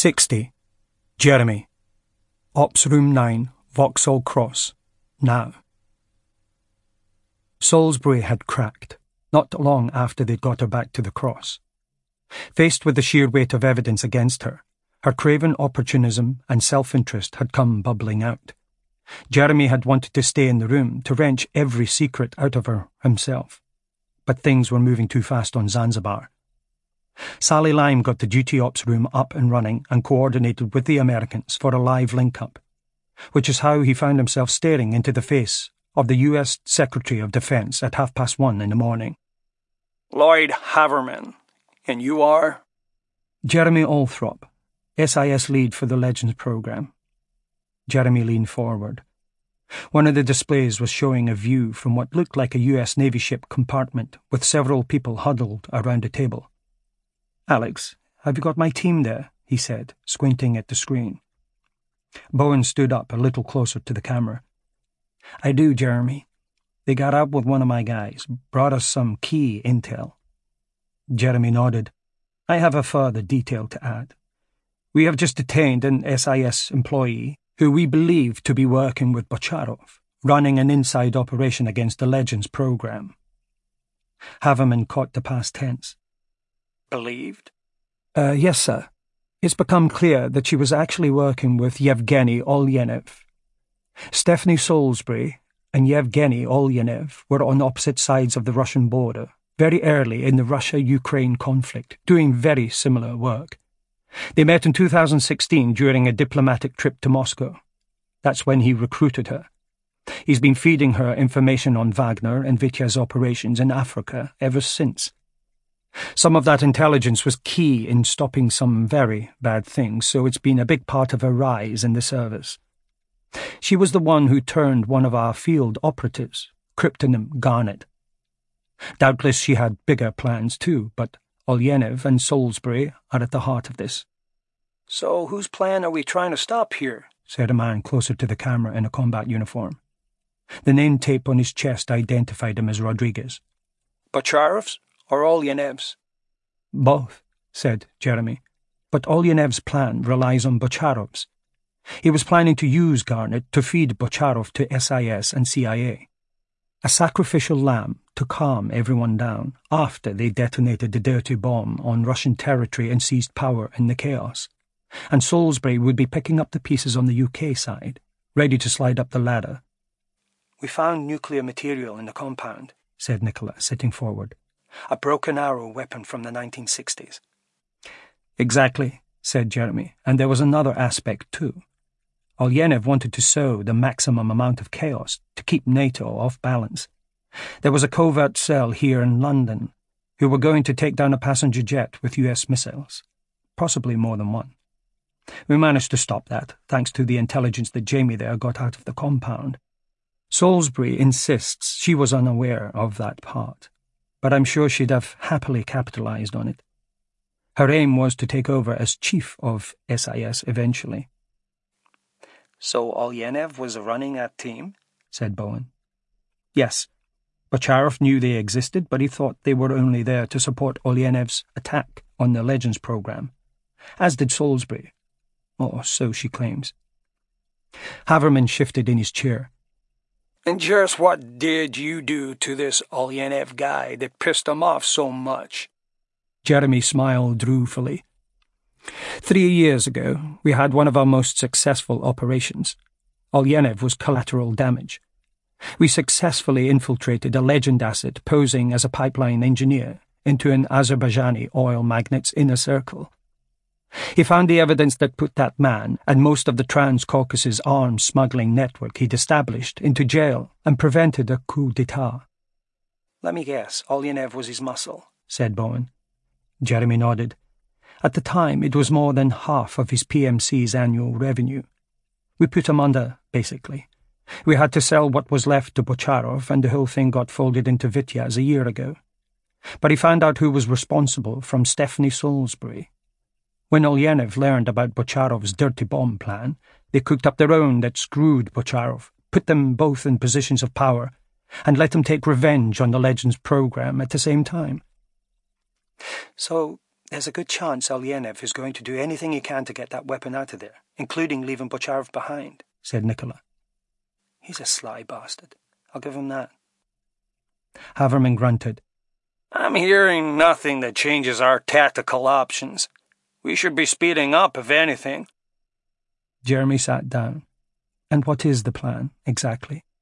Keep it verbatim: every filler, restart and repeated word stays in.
sixty. Jeremy. Ops Room nine, Vauxhall Cross. Now. Salisbury had cracked, not long after they'd got her back to the Cross. Faced with the sheer weight of evidence against her, her craven opportunism and self-interest had come bubbling out. Jeremy had wanted to stay in the room to wrench every secret out of her himself. But things were moving too fast on Zanzibar. Sally Lime got the duty ops room up and running and coordinated with the Americans for a live link-up, which is how he found himself staring into the face of the U S Secretary of Defense at half past one in the morning. Lloyd Haverman. And you are? Jeremy Althrop, S I S lead for the Legends program. Jeremy leaned forward. One of the displays was showing a view from what looked like a U S Navy ship compartment with several people huddled around a table. "Alex, have you got my team there?" he said, squinting at the screen. Bowen stood up a little closer to the camera. "I do, Jeremy. They got up with one of my guys, brought us some key intel." Jeremy nodded. "I have a further detail to add. We have just detained an S I S employee who we believe to be working with Bocharov, running an inside operation against the Legends program." Haverman caught the past tense. Believed? Uh, yes, sir. It's become clear that she was actually working with Yevgeny Olyenev. Stephanie Salisbury and Yevgeny Olyenev were on opposite sides of the Russian border very early in the Russia-Ukraine conflict, doing very similar work. They met in two thousand sixteen during a diplomatic trip to Moscow. That's when he recruited her. He's been feeding her information on Wagner and Vitya's operations in Africa ever since. Some of that intelligence was key in stopping some very bad things, so it's been a big part of her rise in the service. She was the one who turned one of our field operatives, cryptonym Garnet. Doubtless she had bigger plans too, but Olyenev and Salisbury are at the heart of this. "So whose plan are we trying to stop here?" said a man closer to the camera in a combat uniform. The name tape on his chest identified him as Rodriguez. Bocharov's or Olyenev's? "Both," said Jeremy. "But Olyenev's plan relies on Bocharov's. He was planning to use Garnet to feed Bocharov to S I S and C I A. A sacrificial lamb to calm everyone down after they detonated the dirty bomb on Russian territory and seized power in the chaos. And Salisbury would be picking up the pieces on the U K side, ready to slide up the ladder." "We found nuclear material in the compound," said Nicola, sitting forward. "A broken arrow weapon from the nineteen sixties. "Exactly," said Jeremy, "and there was another aspect too. Olyenev wanted to sow the maximum amount of chaos to keep NATO off balance. There was a covert cell here in London who were going to take down a passenger jet with U S missiles, possibly more than one. We managed to stop that, thanks to the intelligence that Jamie there got out of the compound. Salisbury insists she was unaware of that part, but I'm sure she'd have happily capitalized on it. Her aim was to take over as chief of S I S eventually." "So Olyenev was running that team?" said Bowen. "Yes. Bocharov knew they existed, but he thought they were only there to support Olyenev's attack on the Legends program, as did Salisbury. Or so she claims." Haverman shifted in his chair. "And just what did you do to this Olyenev guy that pissed him off so much?" Jeremy smiled ruefully. Three years ago, we had one of our most successful operations. Olyenev was collateral damage. We successfully infiltrated a Legend asset posing as a pipeline engineer into an Azerbaijani oil magnate's inner circle. He found the evidence that put that man and most of the Trans-Caucasus arms smuggling network he'd established into jail and prevented a coup d'etat. "Let me guess, Olyenev was his muscle," said Bowen. Jeremy nodded. At the time, it was more than half of his P M C's annual revenue. We put him under, basically. We had to sell what was left to Bocharov, and the whole thing got folded into Vityaz a year ago. But he found out who was responsible from Stephanie Salisbury. When Olyenev learned about Bocharov's dirty bomb plan, they cooked up their own that screwed Bocharov, put them both in positions of power, and let them take revenge on the Legends program at the same time. "So There's a good chance Ulyanov is going to do anything he can to get that weapon out of there, including leaving Bocharov behind, said Nicola. He's a sly bastard. I'll give him that. Haverman grunted. I'm hearing nothing that changes our tactical options. We should be speeding up, if anything. Jeremy sat down. And what is the plan, exactly?